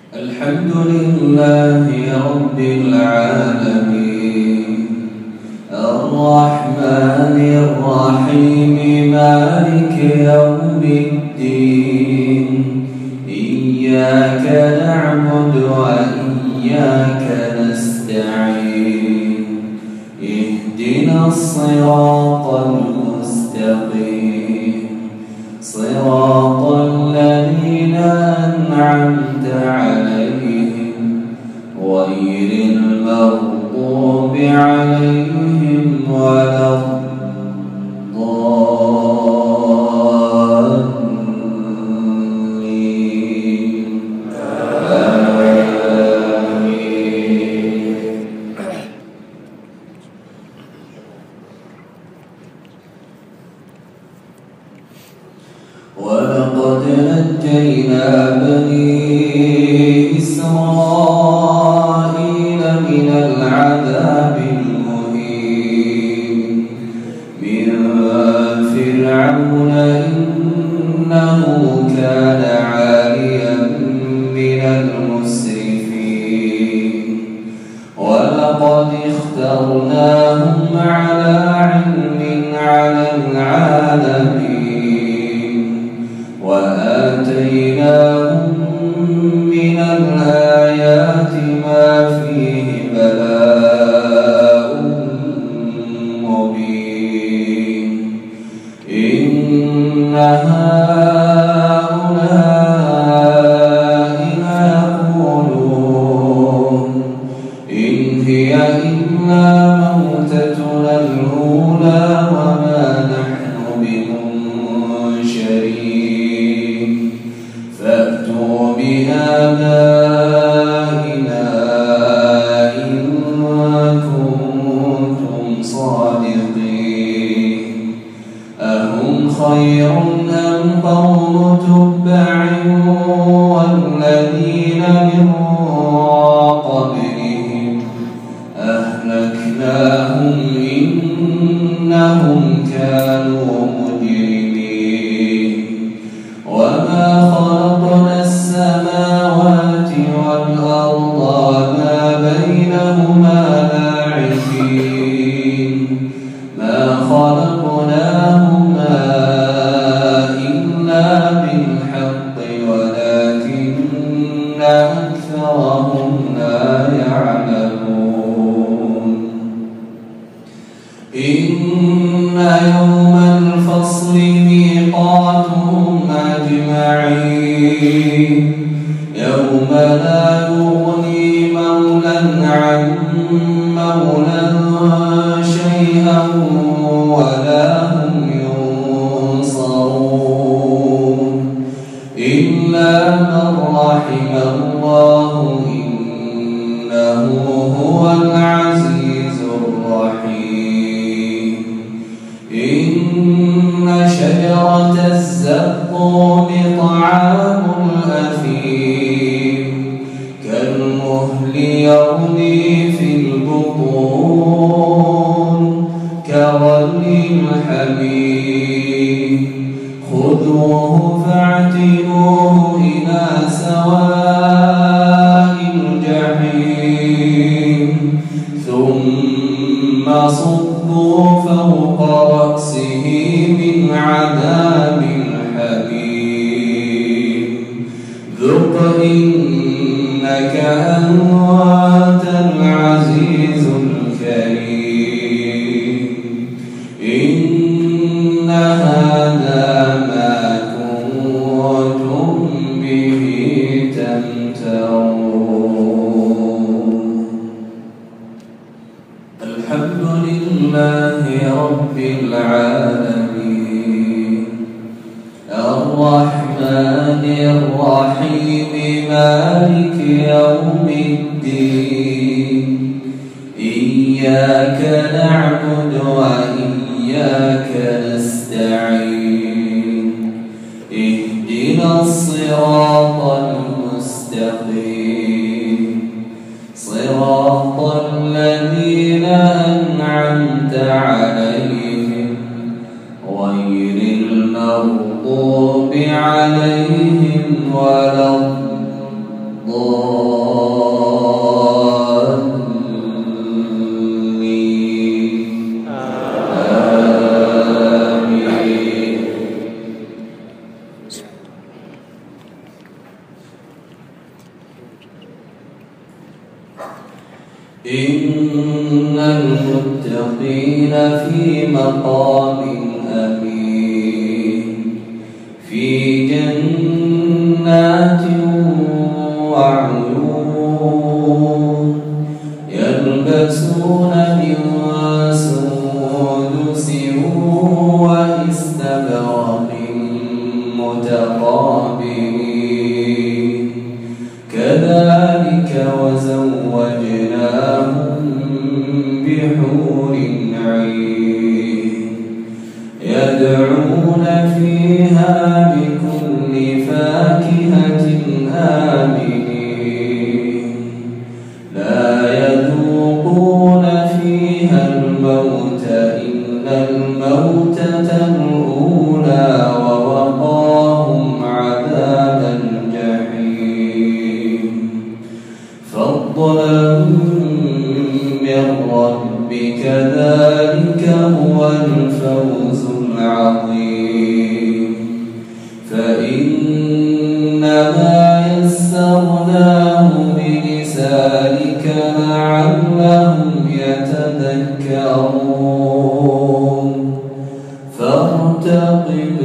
الحمد لله رب العالمين الرحمن الرحيم مالك يوم الدين إياك نعبد وإياك نستعين اهدنا الصراط المستقيم صراط الذين أنعمت عليهم غير المغضوب عليهم ولا الضالين آمين. ولقد نجينا بني إسرائيل من العذاب المهين من فرعون إنه كان عاليا من المسرفين ولقد اخترناهم على علم على العالمين وآتيناهم من الآيات ما فيه بلاء مبين إن هؤلاء ليقولون إن هي إلا موتتنا الأولى وما نحن بمنشرين فأتوا بآبائنا إن كنتم صادقين أهم خير أم قوم تبع والذين من قبلهم أهلكناهم إنهم كانوا مجرمين وما خلقنا السماوات والأرض وما بينهما لاعبين ما خلقناهما إلا بالحق ولكن أكثرهم لا يعلمون إن يوم الفصل ميقاتهم أجمعين يوم لا يغني مولى عن مولى شيئا ولا هم ينصرون إلا من رحم الله إنه هو العزيز الرحيم إن شجرة الزقوم طعام الأثيم كالمهل يغلي في البطون كغلي الحميم خذوه فاعتلوه إلى سواء الجحيم ثم صبوا فوق رأسه من عذاب الحميم ذق إنك أنت العزيز الكريم إن هذا ما كنتم به تمترون. الحمد لله رب العالمين الرحمن الرحيم مالك يوم الدين إياك نعبد وإياك نستعين اهدنا الصراط المستقيم صراط الذين أنعمت عليهم غير المغضوب عليهم ولا الضالين. إن المتقين في مقام أمين في جنات وعيون يلبسون من سندس واستبرق متقابلين كذلك وزوجناهم بحور عين يدعون فيها بكل فاكهة آمنين لا يذوقون فيها الموت إلا الموتة الأولى ووقاهم عذاب الجحيم فضلا من ربك ذلك هو الفوز العظيم فإنما يسرناه بلسانك لعلهم يتذكرون فارتقب